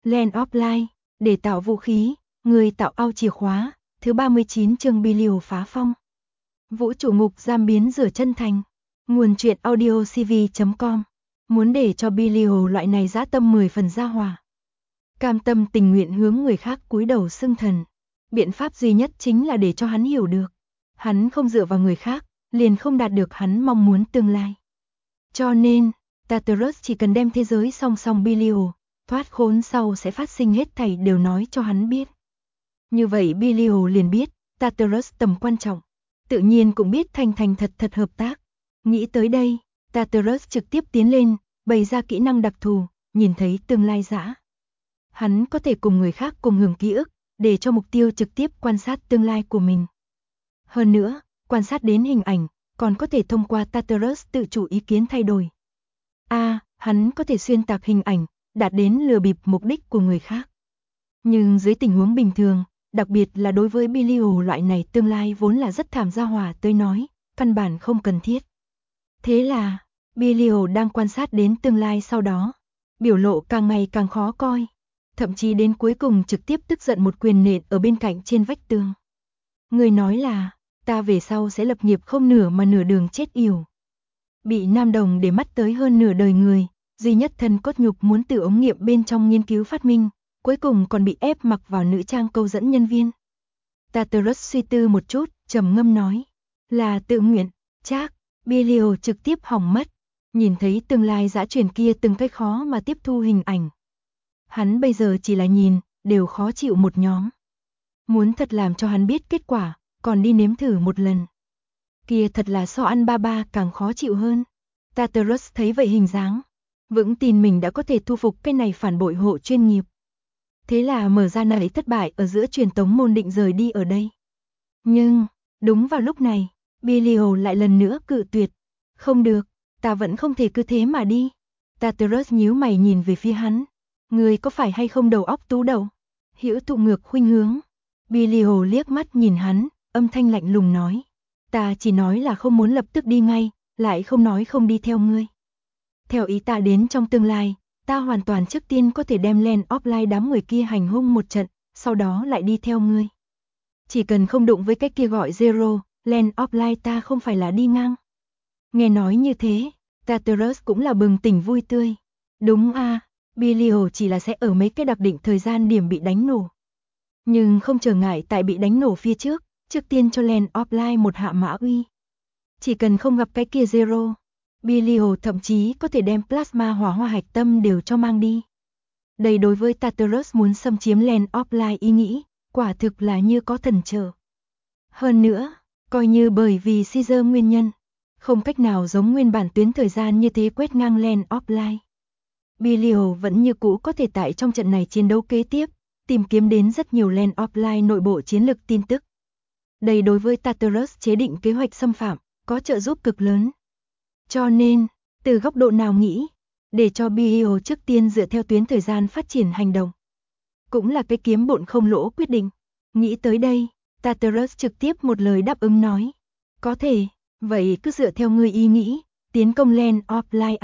Land of Light, để tạo vũ khí, người tạo ao chìa khóa, thứ 39 chương Belial phá phong. Vũ trụ ngục giam biến rửa chân thành. Nguồn truyện audio cv.com. Muốn để cho Belial loại này dã tâm 10 phần ra hòa. Cam tâm tình nguyện hướng người khác cúi đầu xưng thần. Biện pháp duy nhất chính là để cho hắn hiểu được. Hắn không dựa vào người khác, liền không đạt được hắn mong muốn tương lai. Cho nên, Tartarus chỉ cần đem thế giới song song Belial, thoát khốn sau sẽ phát sinh hết thảy đều nói cho hắn biết. Như vậy Belial liền biết, Tartarus tầm quan trọng. Tự nhiên cũng biết thành thật hợp tác. Nghĩ tới đây, Tartarus trực tiếp tiến lên, bày ra kỹ năng đặc thù, nhìn thấy tương lai dã. Hắn có thể cùng người khác cùng hưởng ký ức, để cho mục tiêu trực tiếp quan sát tương lai của mình. Hơn nữa, quan sát đến hình ảnh, còn có thể thông qua Tartarus tự chủ ý kiến thay đổi. Hắn có thể xuyên tạc hình ảnh, đạt đến lừa bịp mục đích của người khác. Nhưng dưới tình huống bình thường, đặc biệt là đối với Belial loại này tương lai vốn là rất thảm gia hỏa tới nói, căn bản không cần thiết. Thế là, Belial đang quan sát đến tương lai sau đó, biểu lộ càng ngày càng khó coi, thậm chí đến cuối cùng trực tiếp tức giận một quyền nện ở bên cạnh trên vách tường. Người nói là, ta về sau sẽ lập nghiệp không nửa mà nửa đường chết yểu. Bị Nam Đồng để mắt tới hơn nửa đời người, duy nhất thân cốt nhục muốn từ ống nghiệm bên trong nghiên cứu phát minh, cuối cùng còn bị ép mặc vào nữ trang câu dẫn nhân viên. Tartarus suy tư một chút, trầm ngâm nói, là tự nguyện. Chắc, Belial trực tiếp hỏng mất, nhìn thấy tương lai dã truyền kia từng cách khó mà tiếp thu hình ảnh. Hắn bây giờ chỉ là nhìn, đều khó chịu một nhóm. Muốn thật làm cho hắn biết kết quả, còn đi nếm thử một lần. Kia thật là so ăn ba càng khó chịu hơn. Tartarus thấy vậy hình dáng, vững tin mình đã có thể thu phục cái này phản bội hộ chuyên nghiệp. Thế là mở ra nảy thất bại ở giữa truyền tống môn định rời đi ở đây. Nhưng, đúng vào lúc này, Belial lại lần nữa cự tuyệt. Không được, ta vẫn không thể cứ thế mà đi. Tartarus nhíu mày nhìn về phía hắn. Người có phải hay không đầu óc tú đầu? Hữu tụ ngược khuynh hướng. Belial liếc mắt nhìn hắn, âm thanh lạnh lùng nói. Ta chỉ nói là không muốn lập tức đi ngay, lại không nói không đi theo ngươi. Theo ý ta đến trong tương lai, ta hoàn toàn trước tiên có thể đem Land of Light đám người kia hành hung một trận, sau đó lại đi theo ngươi. Chỉ cần không đụng với cái kia gọi Zero, Land of Light ta không phải là đi ngang. Nghe nói như thế, Tartarus cũng là bừng tỉnh vui tươi. Đúng Belial chỉ là sẽ ở mấy cái đặc định thời gian điểm bị đánh nổ. Nhưng không trở ngại tại bị đánh nổ phía trước tiên cho Land of Light một hạ mã uy. Chỉ cần không gặp cái kia Zero, Belial thậm chí có thể đem plasma hỏa hoa hạch tâm đều cho mang đi. Đây đối với Tartarus muốn xâm chiếm Land of Light ý nghĩ, quả thực là như có thần trợ. Hơn nữa, coi như bởi vì Caesar nguyên nhân, không cách nào giống nguyên bản tuyến thời gian như thế quét ngang Land of Light. Belial vẫn như cũ có thể tại trong trận này chiến đấu kế tiếp, tìm kiếm đến rất nhiều Land of Light nội bộ chiến lược tin tức. Đây đối với Tartarus chế định kế hoạch xâm phạm, có trợ giúp cực lớn. Cho nên, từ góc độ nào nghĩ, để cho Belial trước tiên dựa theo tuyến thời gian phát triển hành động. Cũng là cái kiếm bộn không lỗ quyết định. Nghĩ tới đây, Tartarus trực tiếp một lời đáp ứng nói. Có thể, vậy cứ dựa theo ngươi ý nghĩ, tiến công Land of Light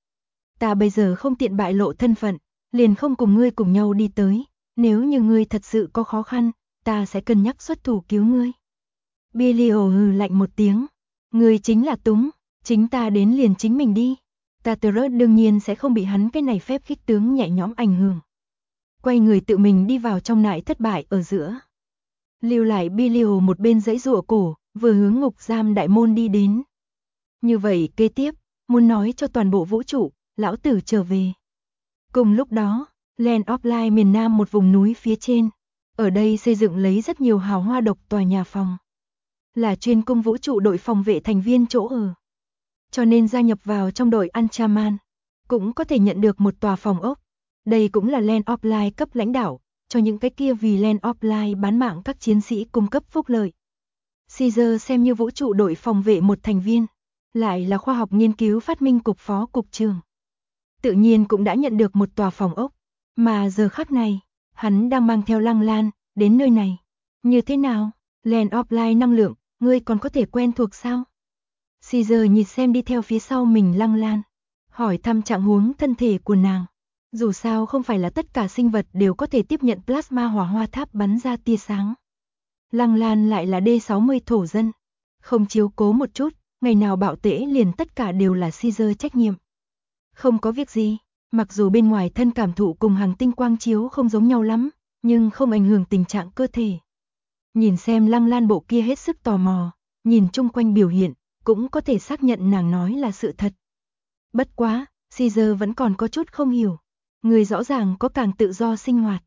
Ta bây giờ không tiện bại lộ thân phận, liền không cùng ngươi cùng nhau đi tới. Nếu như ngươi thật sự có khó khăn, ta sẽ cân nhắc xuất thủ cứu ngươi. Belial hừ lạnh một tiếng. Ngươi chính là túng, chính ta đến liền chính mình đi. Tartarus đương nhiên sẽ không bị hắn cái này phép khích tướng nhẹ nhõm ảnh hưởng. Quay người tự mình đi vào trong nại thất bại ở giữa. Lưu lại Belial một bên giãy giụa cổ, vừa hướng ngục giam đại môn đi đến. Như vậy kế tiếp, muốn nói cho toàn bộ vũ trụ, lão tử trở về. Cùng lúc đó, Land of Light miền Nam một vùng núi phía trên. Ở đây xây dựng lấy rất nhiều hào hoa độc tòa nhà phòng. Là chuyên cung vũ trụ đội phòng vệ thành viên chỗ ở. Cho nên gia nhập vào trong đội Anchaman, cũng có thể nhận được một tòa phòng ốc. Đây cũng là Land of Light cấp lãnh đạo, cho những cái kia vì Land of Light bán mạng các chiến sĩ cung cấp phúc lợi. Caesar xem như vũ trụ đội phòng vệ một thành viên, lại là khoa học nghiên cứu phát minh cục phó cục trưởng. Tự nhiên cũng đã nhận được một tòa phòng ốc, mà giờ khắc này, hắn đang mang theo Lăng Lan, đến nơi này. Như thế nào, Land of Light năng lượng, ngươi còn có thể quen thuộc sao? Caesar nhìn xem đi theo phía sau mình Lăng Lan, hỏi thăm trạng huống thân thể của nàng. Dù sao không phải là tất cả sinh vật đều có thể tiếp nhận plasma hỏa hoa tháp bắn ra tia sáng. Lăng Lan lại là D60 thổ dân. Không chiếu cố một chút, ngày nào bạo tễ liền tất cả đều là Caesar trách nhiệm. Không có việc gì, mặc dù bên ngoài thân cảm thụ cùng hàng tinh quang chiếu không giống nhau lắm, nhưng không ảnh hưởng tình trạng cơ thể. Nhìn xem Lăng Lan bộ kia hết sức tò mò, nhìn chung quanh biểu hiện, cũng có thể xác nhận nàng nói là sự thật. Bất quá, Caesar vẫn còn có chút không hiểu. Người rõ ràng có càng tự do sinh hoạt.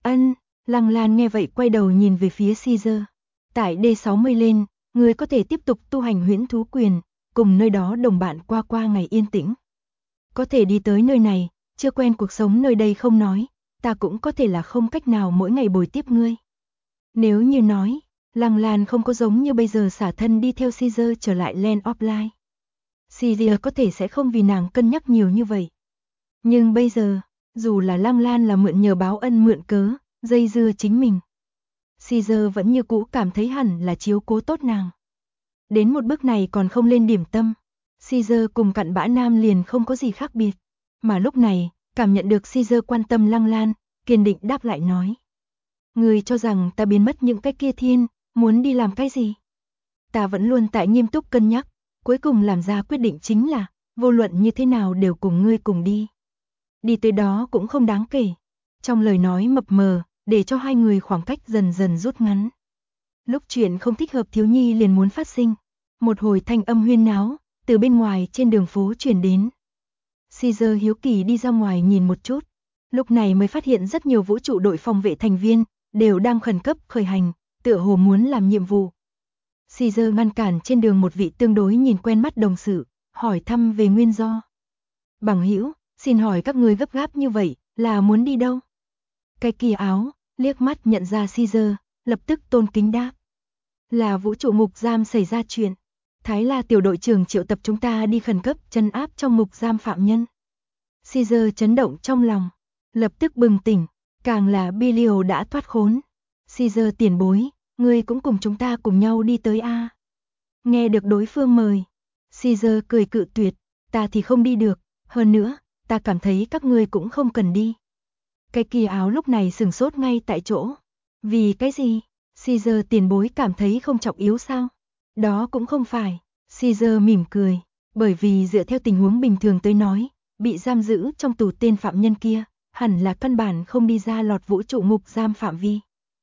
Lăng Lan nghe vậy quay đầu nhìn về phía Caesar. Tại D60 lên, người có thể tiếp tục tu hành huyễn thú quyền, cùng nơi đó đồng bạn qua ngày yên tĩnh. Có thể đi tới nơi này, chưa quen cuộc sống nơi đây không nói, ta cũng có thể là không cách nào mỗi ngày bồi tiếp ngươi. Nếu như nói, Lăng Lan không có giống như bây giờ xả thân đi theo Caesar trở lại Land of Light. Caesar có thể sẽ không vì nàng cân nhắc nhiều như vậy. Nhưng bây giờ, dù là Lăng Lan là mượn nhờ báo ân mượn cớ, dây dưa chính mình. Caesar vẫn như cũ cảm thấy hẳn là chiếu cố tốt nàng. Đến một bước này còn không lên điểm tâm. Caesar cùng cặn bã nam liền không có gì khác biệt. Mà lúc này, cảm nhận được Caesar quan tâm Lăng Lan, kiên định đáp lại nói. Người cho rằng ta biến mất những cái kia thiên, muốn đi làm cái gì? Ta vẫn luôn tại nghiêm túc cân nhắc, cuối cùng làm ra quyết định chính là, vô luận như thế nào đều cùng ngươi cùng đi. Đi tới đó cũng không đáng kể. Trong lời nói mập mờ, để cho hai người khoảng cách dần dần rút ngắn. Lúc chuyện không thích hợp thiếu nhi liền muốn phát sinh. Một hồi thanh âm huyên náo, từ bên ngoài trên đường phố truyền đến. Caesar hiếu kỳ đi ra ngoài nhìn một chút. Lúc này mới phát hiện rất nhiều vũ trụ đội phòng vệ thành viên, đều đang khẩn cấp khởi hành, tựa hồ muốn làm nhiệm vụ. Caesar ngăn cản trên đường một vị tương đối nhìn quen mắt đồng sự, hỏi thăm về nguyên do. Bằng hữu, xin hỏi các ngươi gấp gáp như vậy, là muốn đi đâu? Cái kia áo, liếc mắt nhận ra Caesar, lập tức tôn kính đáp. Là vũ trụ ngục giam xảy ra chuyện. Thái La tiểu đội trưởng triệu tập chúng ta đi khẩn cấp trấn áp trong ngục giam phạm nhân. Caesar chấn động trong lòng, lập tức bừng tỉnh, càng là Bilio đã thoát khốn. Caesar tiền bối, ngươi cũng cùng chúng ta cùng nhau đi tới a. Nghe được đối phương mời, Caesar cười cự tuyệt, ta thì không đi được, hơn nữa, ta cảm thấy các ngươi cũng không cần đi. Cái kia áo lúc này sừng sốt ngay tại chỗ. Vì cái gì? Caesar tiền bối cảm thấy không trọng yếu sao? Đó cũng không phải. Caesar mỉm cười, bởi vì dựa theo tình huống bình thường tới nói, bị giam giữ trong tù tên phạm nhân kia, hẳn là căn bản không đi ra lọt vũ trụ ngục giam phạm vi.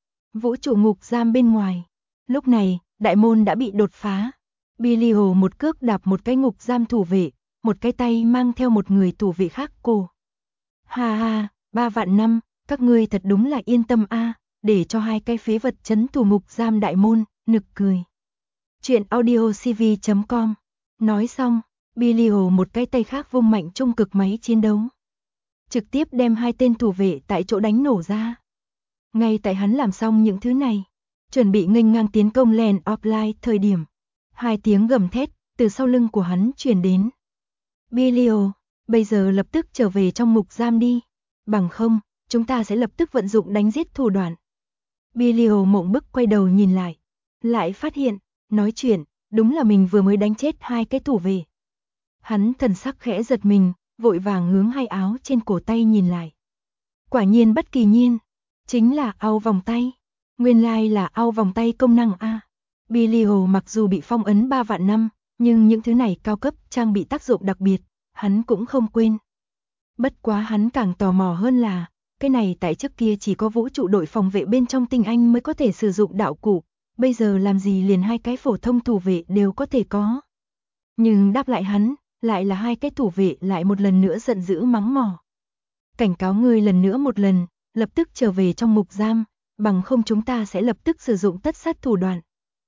Vũ trụ ngục giam bên ngoài. Lúc này, đại môn đã bị đột phá. Bilio một cước đạp một cái ngục giam thủ vệ, một cái tay mang theo một người thủ vệ khác cổ. Ha ha, 3 vạn năm, các ngươi thật đúng là yên tâm a, để cho hai cái phế vật trấn thủ ngục giam đại môn, nực cười. Chuyện audio cv.com. Nói xong, Bilio một cái tay khác vung mạnh trung cực máy chiến đấu. Trực tiếp đem hai tên thủ vệ tại chỗ đánh nổ ra. Ngay tại hắn làm xong những thứ này, chuẩn bị nghênh ngang tiến công Land of Light thời điểm. Hai tiếng gầm thét từ sau lưng của hắn truyền đến. Bilio, bây giờ lập tức trở về trong ngục giam đi. Bằng không, chúng ta sẽ lập tức vận dụng đánh giết thủ đoạn. Bilio mộng bức quay đầu nhìn lại phát hiện, nói chuyện, đúng là mình vừa mới đánh chết hai cái thủ vệ. Hắn thần sắc khẽ giật mình, vội vàng hướng hai áo trên cổ tay nhìn lại. Quả nhiên bất kỳ nhiên, chính là ao vòng tay. Nguyên lai là ao vòng tay công năng a. Bilio mặc dù bị phong ấn 3 vạn năm, nhưng những thứ này cao cấp trang bị tác dụng đặc biệt, hắn cũng không quên. Bất quá hắn càng tò mò hơn là, cái này tại trước kia chỉ có vũ trụ đội phòng vệ bên trong tinh anh mới có thể sử dụng đạo cụ, bây giờ làm gì liền hai cái phổ thông thủ vệ đều có thể có. Nhưng đáp lại hắn, lại là hai cái thủ vệ lại một lần nữa giận dữ mắng mỏ. Cảnh cáo ngươi lần nữa một lần, lập tức trở về trong ngục giam, bằng không chúng ta sẽ lập tức sử dụng tất sát thủ đoạn.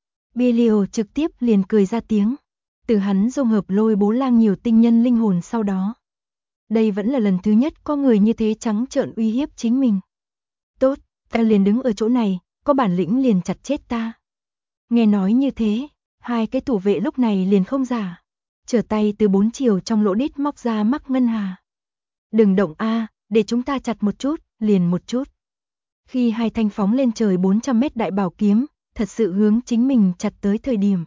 Bilio trực tiếp liền cười ra tiếng, từ hắn dung hợp lôi bố lang nhiều tinh nhân linh hồn sau đó. Đây vẫn là lần thứ nhất có người như thế trắng trợn uy hiếp chính mình. Tốt, ta liền đứng ở chỗ này, có bản lĩnh liền chặt chết ta. Nghe nói như thế, hai cái thủ vệ lúc này liền không giả. Trở tay từ 4 chiều trong lỗ đít móc ra mắc ngân hà. Đừng động a, để chúng ta chặt một chút, liền một chút. Khi hai thanh phóng lên trời 400 mét đại bảo kiếm, thật sự hướng chính mình chặt tới thời điểm.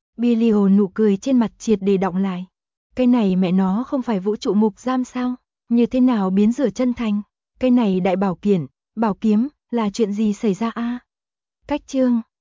Bilio nụ cười trên mặt triệt để đọng lại. Cái này mẹ nó không phải vũ trụ ngục giam sao? Như thế nào biến rửa chân thành? Cái này đại bảo kiển, bảo kiếm, là chuyện gì xảy ra a? Cách chương